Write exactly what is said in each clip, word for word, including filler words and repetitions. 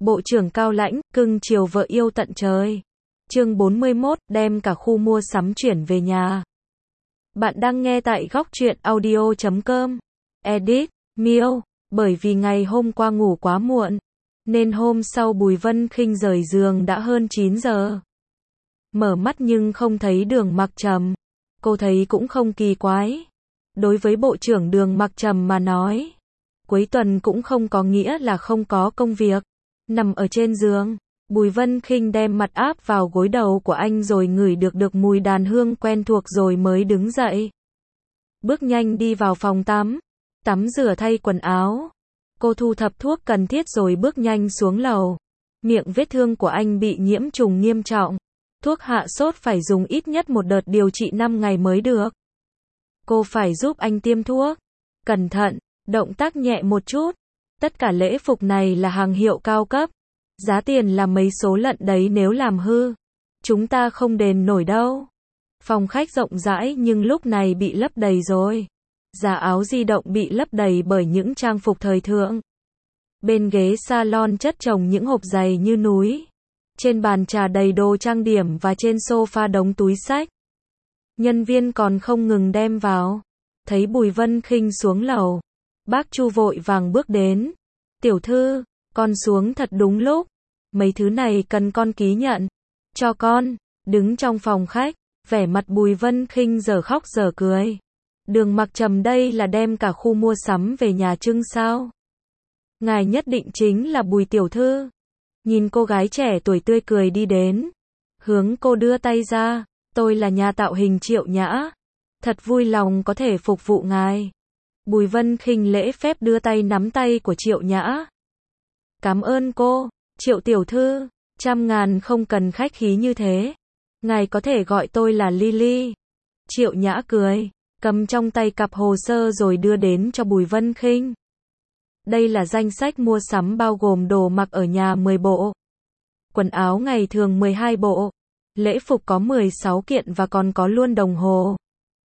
Bộ trưởng cao lãnh, cưng chiều vợ yêu tận trời. Chương bốn mươi mốt, đem cả khu mua sắm chuyển về nhà. Bạn đang nghe tại góc truyện audio chấm com. Edit, Miêu, bởi vì ngày hôm qua ngủ quá muộn, nên hôm sau Bùi Vân Khinh rời giường đã hơn chín giờ. Mở mắt nhưng không thấy Đường Mặc Trầm. Cô thấy cũng không kỳ quái. Đối với Bộ trưởng Đường Mặc Trầm mà nói, cuối tuần cũng không có nghĩa là không có công việc. Nằm ở trên giường, Bùi Vân Khinh đem mặt áp vào gối đầu của anh rồi ngửi được được mùi đàn hương quen thuộc rồi mới đứng dậy. Bước nhanh đi vào phòng tắm, tắm rửa thay quần áo. Cô thu thập thuốc cần thiết rồi bước nhanh xuống lầu. Miệng vết thương của anh bị nhiễm trùng nghiêm trọng. Thuốc hạ sốt phải dùng ít nhất một đợt điều trị năm ngày mới được. Cô phải giúp anh tiêm thuốc. Cẩn thận, động tác nhẹ một chút. Tất cả lễ phục này là hàng hiệu cao cấp. Giá tiền là mấy số lận đấy, nếu làm hư, chúng ta không đền nổi đâu. Phòng khách rộng rãi nhưng lúc này bị lấp đầy rồi. Giá áo di động bị lấp đầy bởi những trang phục thời thượng. Bên ghế salon chất chồng những hộp giày như núi. Trên bàn trà đầy đồ trang điểm và trên sofa đống túi xách. Nhân viên còn không ngừng đem vào. Thấy Bùi Vân Khinh xuống lầu, bác Chu vội vàng bước đến. Tiểu thư, con xuống thật đúng lúc. Mấy thứ này cần con ký nhận. Cho con. Đứng trong phòng khách, vẻ mặt Bùi Vân Khinh giờ khóc giờ cười. Đường Mặc Trầm đây là đem cả khu mua sắm về nhà trưng sao? Ngài nhất định chính là Bùi tiểu thư. Nhìn cô gái trẻ tuổi tươi cười đi đến, hướng cô đưa tay ra. Tôi là nhà tạo hình Triệu Nhã. Thật vui lòng có thể phục vụ ngài. Bùi Vân Khinh lễ phép đưa tay nắm tay của Triệu Nhã. Cảm ơn cô, Triệu tiểu thư. Trăm ngàn không cần khách khí như thế. Ngài có thể gọi tôi là Lily. Triệu Nhã cười, cầm trong tay cặp hồ sơ rồi đưa đến cho Bùi Vân Khinh. Đây là danh sách mua sắm bao gồm đồ mặc ở nhà mười bộ. Quần áo ngày thường mười hai bộ. Lễ phục có mười sáu kiện và còn có luôn đồng hồ,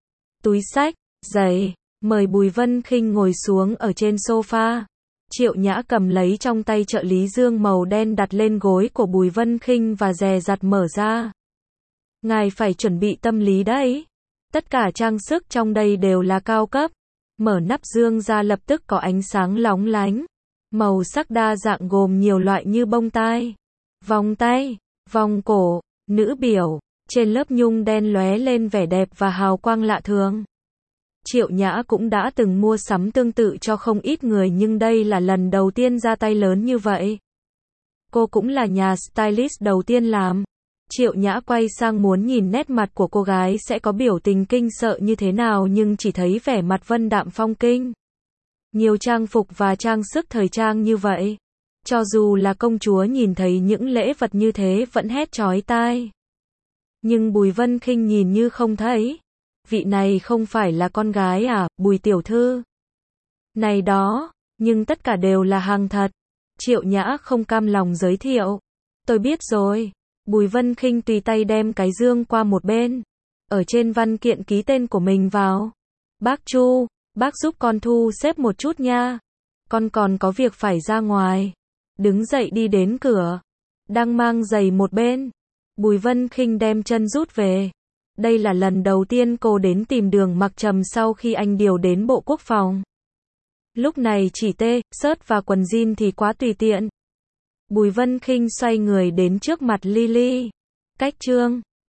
túi xách, giày. Mời Bùi Vân Khinh ngồi xuống ở trên sofa. Triệu Nhã cầm lấy trong tay trợ lý dương màu đen đặt lên gối của Bùi Vân Khinh và dè dặt mở ra. Ngài phải chuẩn bị tâm lý đấy. Tất cả trang sức trong đây đều là cao cấp. Mở nắp dương ra lập tức có ánh sáng lóng lánh. Màu sắc đa dạng gồm nhiều loại như bông tai, vòng tay, vòng cổ, nữ biểu. Trên lớp nhung đen lóe lên vẻ đẹp và hào quang lạ thường. Triệu Nhã cũng đã từng mua sắm tương tự cho không ít người nhưng đây là lần đầu tiên ra tay lớn như vậy. Cô cũng là nhà stylist đầu tiên làm. Triệu Nhã quay sang muốn nhìn nét mặt của cô gái sẽ có biểu tình kinh sợ như thế nào nhưng chỉ thấy vẻ mặt vân đạm phong kinh. Nhiều trang phục và trang sức thời trang như vậy. Cho dù là công chúa nhìn thấy những lễ vật như thế vẫn hét chói tai. Nhưng Bùi Vân Khinh nhìn như không thấy. Vị này không phải là con gái à, Bùi tiểu thư? Này đó, nhưng tất cả đều là hàng thật. Triệu Nhã không cam lòng giới thiệu. Tôi biết rồi. Bùi Vân Khinh tùy tay đem cái dương qua một bên. Ở trên văn kiện ký tên của mình vào. Bác Chu, bác giúp con thu xếp một chút nha. Con còn có việc phải ra ngoài. Đứng dậy đi đến cửa. Đang mang giày một bên. Bùi Vân Khinh đem chân rút về. Đây là lần đầu tiên cô đến tìm Đường Mặc Trầm sau khi anh điều đến Bộ Quốc phòng. Lúc này chỉ tê, sớt và quần jean thì quá tùy tiện. Bùi Vân Khinh xoay người đến trước mặt Lily. Cách trương,